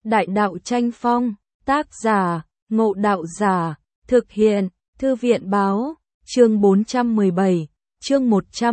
Đại đạo tranh phong, tác giả, Ngộ Đạo Giả, thực hiện, Thư viện báo, chương 417, chương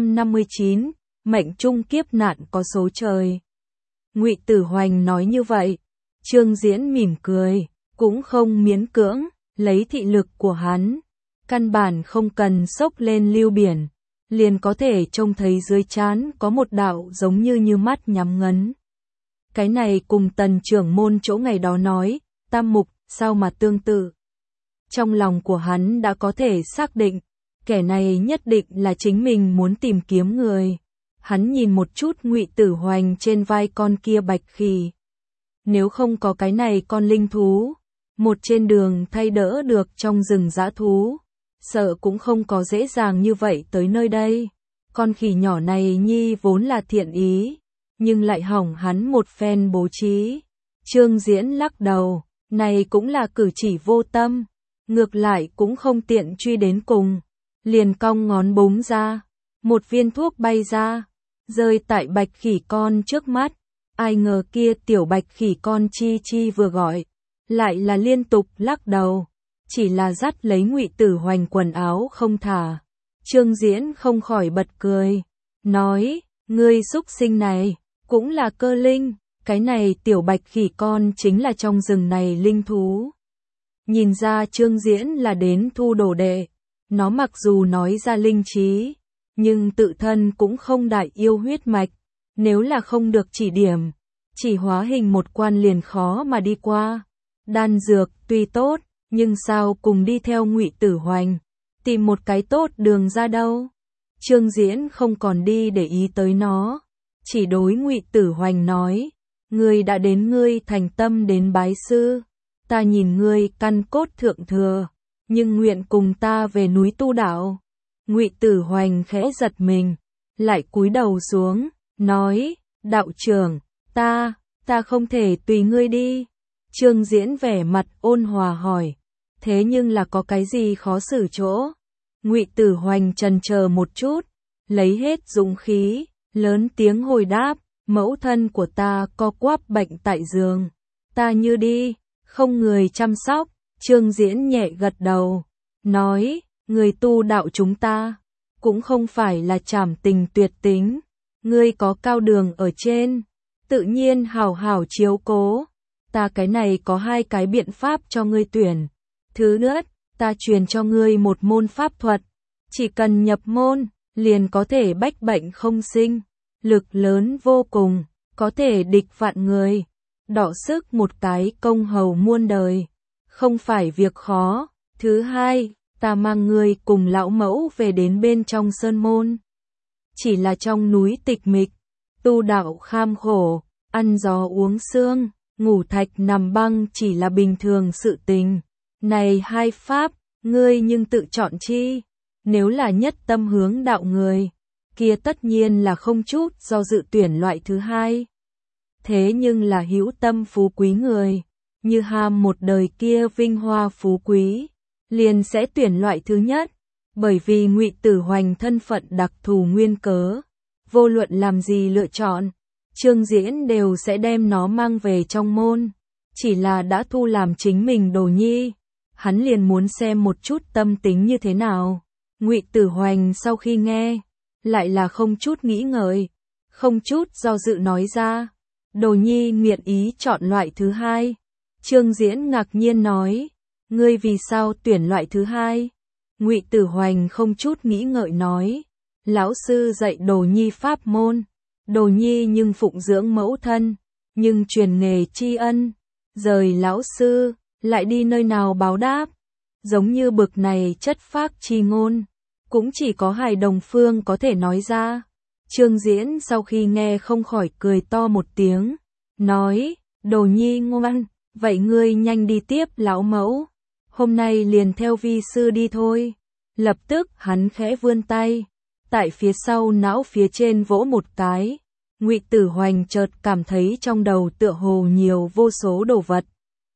159, mệnh trung kiếp nạn có số trời. Ngụy Tử Hoành nói như vậy, Trương Diễn mỉm cười, cũng không miễn cưỡng, lấy thị lực của hắn, căn bản không cần xốc lên lưu biển, liền có thể trông thấy dưới trán có một đạo giống như mắt nhắm ngấn. Cái này cùng Tần trưởng môn chỗ ngày đó nói, tam mục, sao mà tương tự. Trong lòng của hắn đã có thể xác định, kẻ này nhất định là chính mình muốn tìm kiếm người. Hắn nhìn một chút Ngụy Tử Hoành trên vai con kia bạch khỉ. Nếu không có cái này con linh thú, một trên đường thay đỡ được trong rừng dã thú, sợ cũng không có dễ dàng như vậy tới nơi đây. Con khỉ nhỏ này nhi vốn là thiện ý, nhưng lại hỏng hắn một phen bố trí. Trương Diễn lắc đầu, này cũng là cử chỉ vô tâm, ngược lại cũng không tiện truy đến cùng. Liền cong ngón búng ra, một viên thuốc bay ra, rơi tại bạch khỉ con trước mắt. Ai ngờ kia tiểu bạch khỉ con chi vừa gọi, lại là liên tục lắc đầu, chỉ là dắt lấy Ngụy Tử Hoành quần áo không thả. Trương Diễn không khỏi bật cười, nói, ngươi xúc sinh này, cũng là cơ linh, cái này tiểu bạch khỉ con chính là trong rừng này linh thú. Nhìn ra Trương Diễn là đến thu đồ đệ, nó mặc dù nói ra linh trí, nhưng tự thân cũng không đại yêu huyết mạch, nếu là không được chỉ điểm, chỉ hóa hình một quan liền khó mà đi qua. Đan dược tuy tốt, nhưng sao cùng đi theo Ngụy Tử Hoành, tìm một cái tốt đường ra đâu. Trương Diễn không còn đi để ý tới nó, chỉ đối Ngụy Tử Hoành nói, ngươi đã đến, ngươi thành tâm đến bái sư, ta nhìn ngươi căn cốt thượng thừa, nhưng nguyện cùng ta về núi tu đạo. Ngụy Tử Hoành khẽ giật mình, lại cúi đầu xuống, nói, đạo trưởng, ta không thể tùy ngươi đi. Trương Diễn vẻ mặt ôn hòa hỏi, thế nhưng là có cái gì khó xử chỗ? Ngụy Tử Hoành chần chờ một chút, lấy hết dũng khí, lớn tiếng hồi đáp, mẫu thân của ta co quắp bệnh tại giường, ta như đi, không người chăm sóc. Trương Diễn nhẹ gật đầu, nói, người tu đạo chúng ta, cũng không phải là trảm tình tuyệt tính, ngươi có cao đường ở trên, tự nhiên hảo hảo chiếu cố. Ta cái này có hai cái biện pháp cho ngươi tuyển. Thứ nhất, ta truyền cho ngươi một môn pháp thuật, chỉ cần nhập môn, liền có thể bách bệnh không sinh, lực lớn vô cùng, có thể địch vạn người, đọ sức một cái công hầu muôn đời, không phải việc khó. Thứ hai, ta mang ngươi cùng lão mẫu về đến bên trong sơn môn. Chỉ là trong núi tịch mịch, tu đạo kham khổ, ăn gió uống sương, ngủ thạch nằm băng chỉ là bình thường sự tình. Này hai pháp, ngươi nhưng tự chọn chi? Nếu là nhất tâm hướng đạo người, kia tất nhiên là không chút do dự tuyển loại thứ hai. Thế nhưng là hữu tâm phú quý người, như ham một đời kia vinh hoa phú quý, liền sẽ tuyển loại thứ nhất. Bởi vì Ngụy Tử Hoành thân phận đặc thù nguyên cớ, vô luận làm gì lựa chọn, Trương Diễn đều sẽ đem nó mang về trong môn. Chỉ là đã thu làm chính mình đồ nhi, hắn liền muốn xem một chút tâm tính như thế nào. Ngụy Tử Hoành sau khi nghe, lại là không chút nghĩ ngợi, không chút do dự nói ra, đồ nhi nguyện ý chọn loại thứ hai. Trương Diễn ngạc nhiên nói, ngươi vì sao tuyển loại thứ hai? Ngụy Tử Hoành không chút nghĩ ngợi nói, lão sư dạy đồ nhi pháp môn, đồ nhi nhưng phụng dưỡng mẫu thân, nhưng truyền nghề tri ân, rời lão sư, lại đi nơi nào báo đáp. Giống như bực này chất phác chi ngôn, cũng chỉ có hài đồng phương có thể nói ra. Trương Diễn sau khi nghe không khỏi cười to một tiếng, nói, đồ nhi ngoan, vậy ngươi nhanh đi tiếp lão mẫu, hôm nay liền theo vi sư đi thôi. Lập tức hắn khẽ vươn tay, tại phía sau não phía trên vỗ một cái. Ngụy Tử Hoành chợt cảm thấy trong đầu tựa hồ nhiều vô số đồ vật.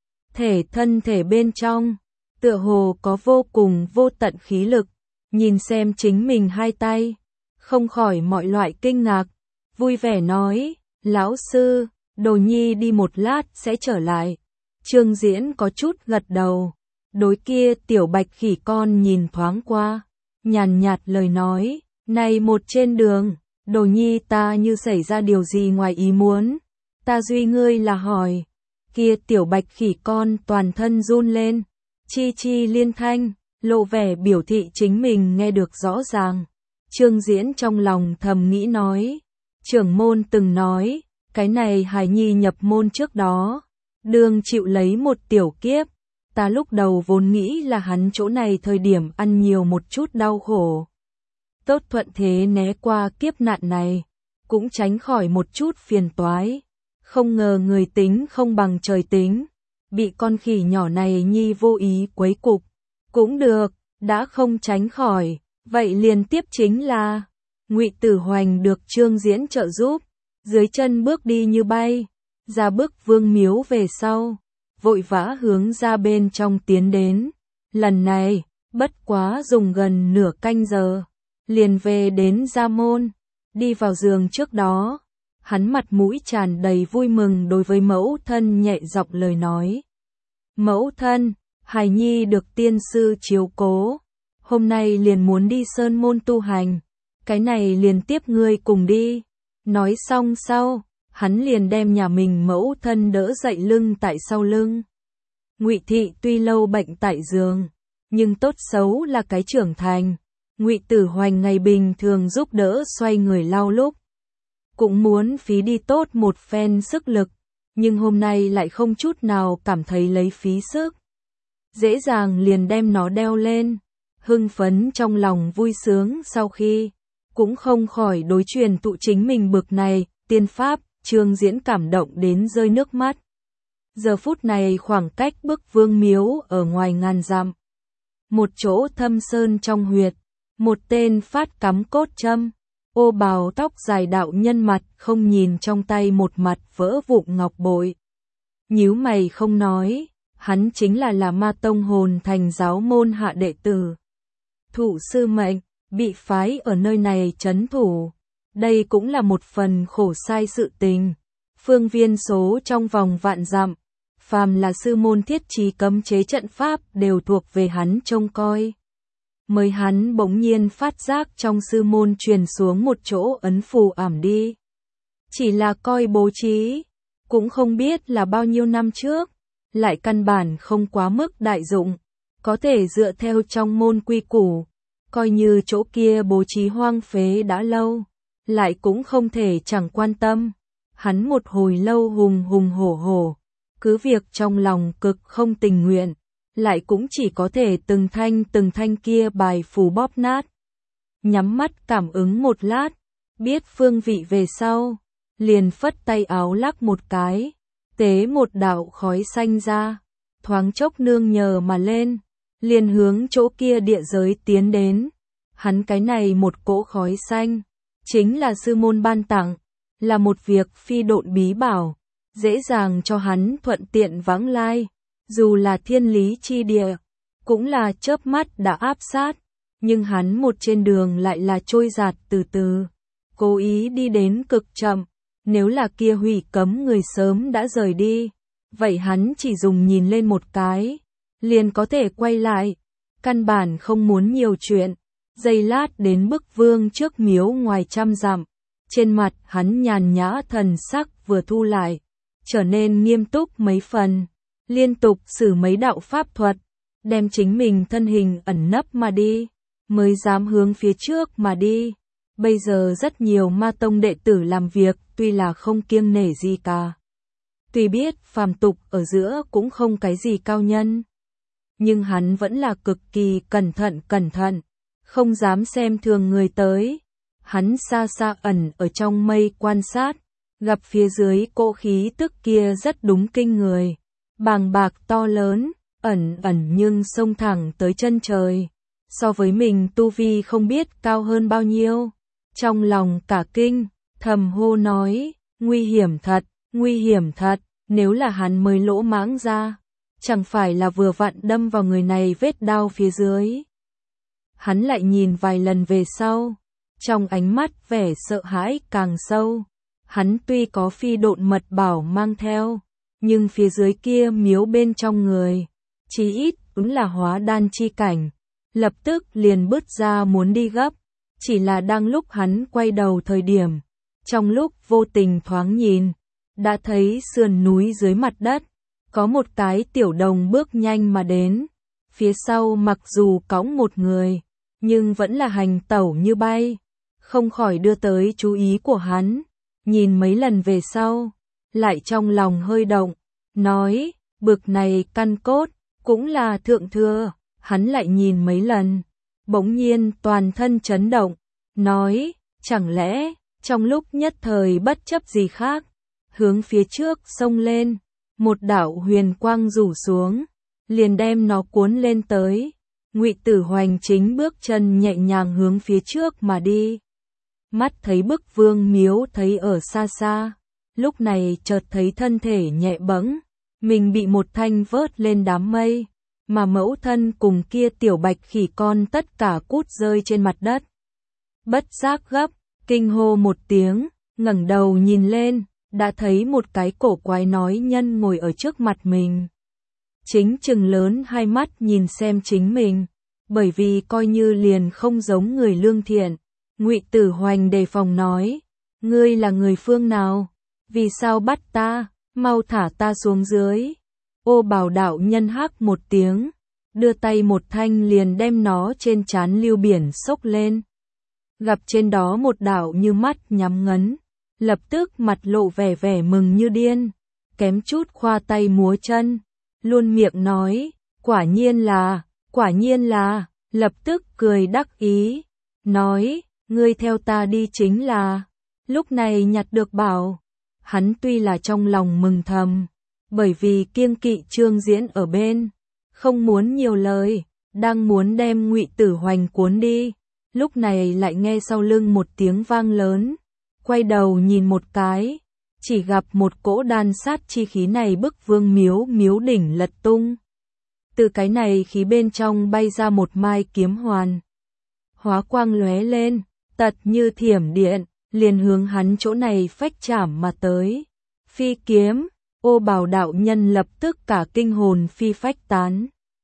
Thân thể bên trong, tựa hồ có vô cùng vô tận khí lực, nhìn xem chính mình hai tay, không khỏi mọi loại kinh ngạc, vui vẻ nói, lão sư, Đồ nhi đi một lát sẽ trở lại. Trương Diễn có chút gật đầu. Đối kia tiểu bạch khỉ con nhìn thoáng qua, nhàn nhạt lời nói, này một trên đường, Đồ nhi ta như xảy ra điều gì ngoài ý muốn. Ta duy ngươi là hỏi. Kia tiểu bạch khỉ con toàn thân run lên, chi chi liên thanh, lộ vẻ biểu thị chính mình nghe được rõ ràng. Trương Diễn trong lòng thầm nghĩ nói, trưởng môn từng nói, cái này hài nhi nhập môn trước đó, đương chịu lấy một tiểu kiếp. Ta lúc đầu vốn nghĩ là hắn chỗ này thời điểm ăn nhiều một chút đau khổ. Tốt thuận thế né qua kiếp nạn này, cũng tránh khỏi một chút phiền toái. Không ngờ người tính không bằng trời tính, bị con khỉ nhỏ này nhi vô ý quấy cục. Cũng được, đã không tránh khỏi, vậy liền tiếp chính là Ngụy Tử Hoành được Trương Diễn trợ giúp, dưới chân bước đi như bay, ra bức vương miếu về sau, vội vã hướng ra bên trong tiến đến. Lần này, bất quá dùng gần nửa canh giờ, liền về đến gia môn, đi vào giường trước đó. Hắn mặt mũi tràn đầy vui mừng đối với mẫu thân nhẹ giọng lời nói. Mẫu thân, hài nhi được tiên sư chiếu cố, hôm nay liền muốn đi sơn môn tu hành, cái này liền tiếp ngươi cùng đi. Nói xong sau, hắn liền đem nhà mình mẫu thân đỡ dậy lưng tại sau lưng. Ngụy Thị tuy lâu bệnh tại giường, nhưng tốt xấu là cái trưởng thành. Ngụy Tử Hoành ngày bình thường giúp đỡ xoay người lau lúc, cũng muốn phí đi tốt một phen sức lực, nhưng hôm nay lại không chút nào cảm thấy lấy phí sức. Dễ dàng liền đem nó đeo lên, hưng phấn trong lòng vui sướng sau khi, cũng không khỏi đối truyền tụ chính mình bực này, tiên pháp, Trương Diễn cảm động đến rơi nước mắt. Giờ phút này khoảng cách bức vương miếu ở ngoài ngàn dặm. Một chỗ thâm sơn trong huyệt, một tên phát cắm cốt châm. Ô bào tóc dài đạo nhân mặt không nhìn trong tay một mặt vỡ vụn ngọc bội. Nhíu mày không nói, hắn chính là Ma Tông Hồn Thành giáo môn hạ đệ tử. Thủ sư mệnh, bị phái ở nơi này trấn thủ. Đây cũng là một phần khổ sai sự tình. Phương viên số trong vòng vạn dặm, phàm là sư môn thiết trí cấm chế trận pháp đều thuộc về hắn trông coi. Mới hắn bỗng nhiên phát giác trong sư môn truyền xuống một chỗ ấn phù ảm đi. Chỉ là coi bố trí, cũng không biết là bao nhiêu năm trước, lại căn bản không quá mức đại dụng, có thể dựa theo trong môn quy củ, coi như chỗ kia bố trí hoang phế đã lâu, lại cũng không thể chẳng quan tâm. Hắn một hồi lâu hùng hùng hổ hổ, cứ việc trong lòng cực không tình nguyện, lại cũng chỉ có thể từng thanh kia bài phù bóp nát. Nhắm mắt cảm ứng một lát, biết phương vị về sau, liền phất tay áo lắc một cái, tế một đạo khói xanh ra, thoáng chốc nương nhờ mà lên, liền hướng chỗ kia địa giới tiến đến. Hắn cái này một cỗ khói xanh, chính là sư môn ban tặng, là một việc phi độn bí bảo, dễ dàng cho hắn thuận tiện vãng lai. Dù là thiên lý chi địa, cũng là chớp mắt đã áp sát, nhưng hắn một trên đường lại là trôi giạt từ từ, cố ý đi đến cực chậm. Nếu là kia hủy cấm người sớm đã rời đi, vậy hắn chỉ dùng nhìn lên một cái, liền có thể quay lại, căn bản không muốn nhiều chuyện. Giây lát đến bức vương trước miếu ngoài trăm dặm, trên mặt hắn nhàn nhã thần sắc vừa thu lại, trở nên nghiêm túc mấy phần. Liên tục sử mấy đạo pháp thuật, đem chính mình thân hình ẩn nấp mà đi, mới dám hướng phía trước mà đi. Bây giờ rất nhiều Ma Tông đệ tử làm việc tuy là không kiêng nể gì cả. Tuy biết phàm tục ở giữa cũng không cái gì cao nhân, nhưng hắn vẫn là cực kỳ cẩn thận, không dám xem thường người tới. Hắn xa xa ẩn ở trong mây quan sát, gặp phía dưới cỗ khí tức kia rất đúng kinh người. Bàng bạc to lớn, ẩn nhưng xông thẳng tới chân trời. So với mình tu vi không biết cao hơn bao nhiêu. Trong lòng cả kinh, thầm hô nói, nguy hiểm thật, nếu là hắn mới lỗ mãng ra, chẳng phải là vừa vặn đâm vào người này vết đao phía dưới. Hắn lại nhìn vài lần về sau, trong ánh mắt vẻ sợ hãi càng sâu. Hắn tuy có phi độn mật bảo mang theo, nhưng phía dưới kia miếu bên trong người, chí ít cũng là hóa đan chi cảnh, lập tức liền bứt ra muốn đi gấp, chỉ là đang lúc hắn quay đầu thời điểm, trong lúc vô tình thoáng nhìn, đã thấy sườn núi dưới mặt đất, có một cái tiểu đồng bước nhanh mà đến, phía sau mặc dù cõng một người, nhưng vẫn là hành tẩu như bay, không khỏi đưa tới chú ý của hắn, nhìn mấy lần về sau, lại trong lòng hơi động, nói, bực này căn cốt, cũng là thượng thừa, hắn lại nhìn mấy lần, bỗng nhiên toàn thân chấn động, nói, chẳng lẽ, trong lúc nhất thời bất chấp gì khác, hướng phía trước xông lên, một đạo huyền quang rủ xuống, liền đem nó cuốn lên tới. Ngụy Tử Hoành chính bước chân nhẹ nhàng hướng phía trước mà đi. Mắt thấy bức vương miếu thấy ở xa xa, lúc này chợt thấy thân thể nhẹ bẫng, mình bị một thanh vớt lên đám mây, mà mẫu thân cùng kia tiểu bạch khỉ con tất cả cút rơi trên mặt đất. Bất giác gấp, kinh hô một tiếng, ngẩng đầu nhìn lên, đã thấy một cái cổ quái nói nhân ngồi ở trước mặt mình. Chính chừng lớn hai mắt nhìn xem chính mình, bởi vì coi như liền không giống người lương thiện. Ngụy Tử Hoành đề phòng nói, ngươi là người phương nào? Vì sao bắt ta? Mau thả ta xuống dưới. Ô Bảo đạo nhân hắc một tiếng, đưa tay một thanh liền đem nó trên trán lưu biển xốc lên. Gặp trên đó một đạo như mắt nhắm ngấn, lập tức mặt lộ vẻ vẻ mừng như điên, kém chút khoa tay múa chân, luôn miệng nói, quả nhiên là, lập tức cười đắc ý, nói, ngươi theo ta đi chính là, lúc này nhặt được bảo. Hắn tuy là trong lòng mừng thầm, bởi vì kiêng kỵ Trương Diễn ở bên, không muốn nhiều lời, đang muốn đem Ngụy Tử Hoành cuốn đi, lúc này lại nghe sau lưng một tiếng vang lớn, quay đầu nhìn một cái, chỉ gặp một cỗ đan sát chi khí này bức vương miếu đỉnh lật tung. Từ cái này khí bên trong bay ra một mai kiếm hoàn, hóa quang lóe lên, tật như thiểm điện, liền hướng hắn chỗ này phách chảm mà tới. Phi kiếm, Ô Bảo đạo nhân lập tức cả kinh hồn phi phách tán.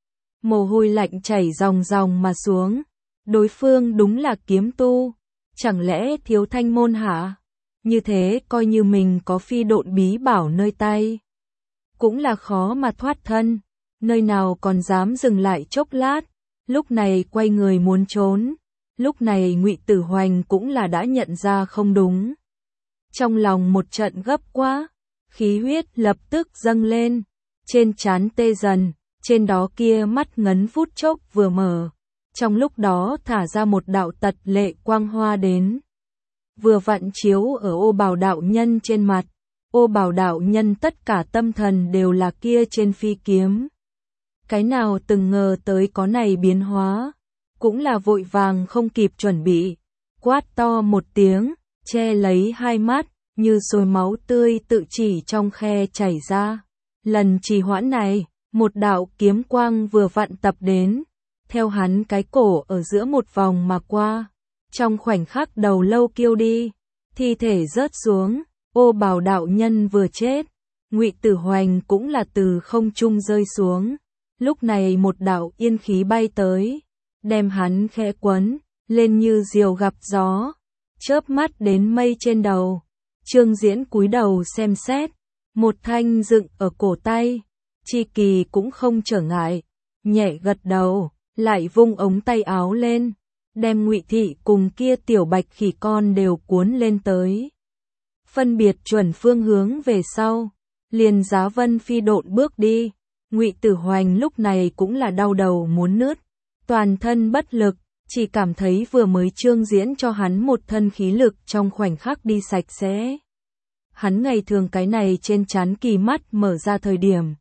Mồ hôi lạnh chảy ròng ròng mà xuống, đối phương đúng là kiếm tu, chẳng lẽ thiếu thanh môn hả? Như thế coi như mình có phi độn bí bảo nơi tay, cũng là khó mà thoát thân, nơi nào còn dám dừng lại chốc lát, lúc này quay người muốn trốn. Lúc này Ngụy Tử Hoành cũng là đã nhận ra không đúng. Trong lòng một trận gấp quá, khí huyết lập tức dâng lên, trên trán tê dần, trên đó kia mắt ngấn phút chốc vừa mở, trong lúc đó thả ra một đạo tật lệ quang hoa đến. Vừa vặn chiếu ở Ô Bảo đạo nhân trên mặt, Ô Bảo đạo nhân tất cả tâm thần đều là kia trên phi kiếm. Cái nào từng ngờ tới có này biến hóa, cũng là vội vàng không kịp chuẩn bị, quát to một tiếng, che lấy hai mắt, như sôi máu tươi tự chỉ trong khe chảy ra. Lần trì hoãn này, một đạo kiếm quang vừa vặn tập đến, theo hắn cái cổ ở giữa một vòng mà qua, trong khoảnh khắc đầu lâu kêu đi, thi thể rớt xuống, Ô Bảo đạo nhân vừa chết, Ngụy Tử Hoành cũng là từ không trung rơi xuống, lúc này một đạo yên khí bay tới, đem hắn khẽ quấn lên như diều gặp gió, chớp mắt đến mây trên đầu. Trương Diễn cúi đầu xem xét, một thanh dựng ở cổ tay, chi kỳ cũng không trở ngại, nhẹ gật đầu, lại vung ống tay áo lên, đem Ngụy Thị cùng kia tiểu bạch khỉ con đều cuốn lên tới. Phân biệt chuẩn phương hướng về sau, liền giá vân phi độn bước đi. Ngụy Tử Hoành lúc này cũng là đau đầu muốn nứt, toàn thân bất lực, chỉ cảm thấy vừa mới Trương Diễn cho hắn một thân khí lực trong khoảnh khắc đi sạch sẽ. Hắn ngày thường cái này trên trán kỳ mắt mở ra thời điểm,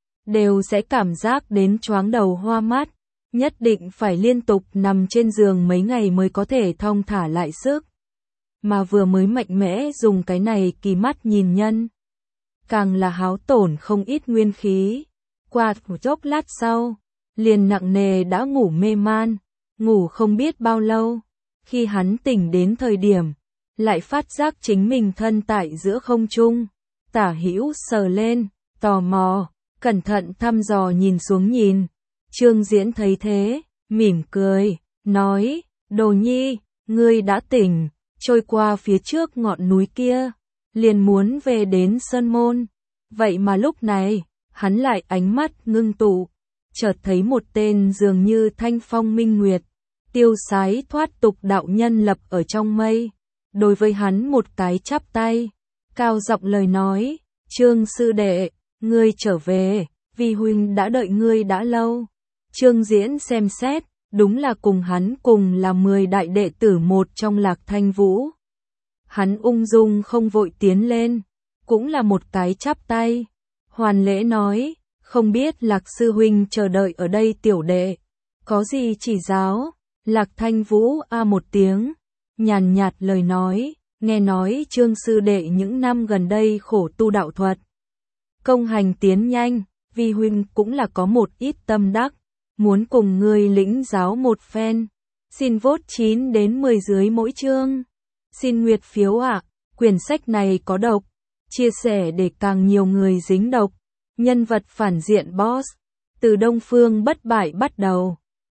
đều sẽ cảm giác đến choáng đầu hoa mắt, nhất định phải liên tục nằm trên giường mấy ngày mới có thể thong thả lại sức. Mà vừa mới mạnh mẽ dùng cái này kỳ mắt nhìn nhân, càng là háo tổn không ít nguyên khí. Qua một chốc lát sau, liền nặng nề đã ngủ mê man, ngủ không biết bao lâu. Khi hắn tỉnh đến thời điểm, lại phát giác chính mình thân tại giữa không trung, tả hữu sờ lên, tò mò, cẩn thận thăm dò nhìn xuống nhìn. Trương Diễn thấy thế, mỉm cười, nói, Đồ Nhi, ngươi đã tỉnh, trôi qua phía trước ngọn núi kia, liền muốn về đến Sơn Môn. Vậy mà lúc này, hắn lại ánh mắt ngưng tụ, chợt thấy một tên dường như thanh phong minh nguyệt, tiêu sái thoát tục đạo nhân lập ở trong mây. Đối với hắn một cái chắp tay, cao giọng lời nói, Trương sư đệ, ngươi trở về, vi huynh đã đợi ngươi đã lâu. Trương Diễn xem xét, đúng là cùng hắn cùng là 10 đại đệ tử một trong Lạc Thanh Vũ. Hắn ung dung không vội tiến lên, cũng là một cái chắp tay, hoàn lễ nói, không biết Lạc sư huynh chờ đợi ở đây tiểu đệ, có gì chỉ giáo. Lạc Thanh Vũ một tiếng, nhàn nhạt lời nói, nghe nói Trương sư đệ những năm gần đây khổ tu đạo thuật, công hành tiến nhanh, vi huynh cũng là có một ít tâm đắc, muốn cùng ngươi lĩnh giáo một phen. Xin vote 9 đến 10 dưới mỗi chương. Xin nguyệt phiếu ạ, quyển sách này có độc, chia sẻ để càng nhiều người dính độc. Nhân vật phản diện boss, từ Đông Phương bất bại bắt đầu.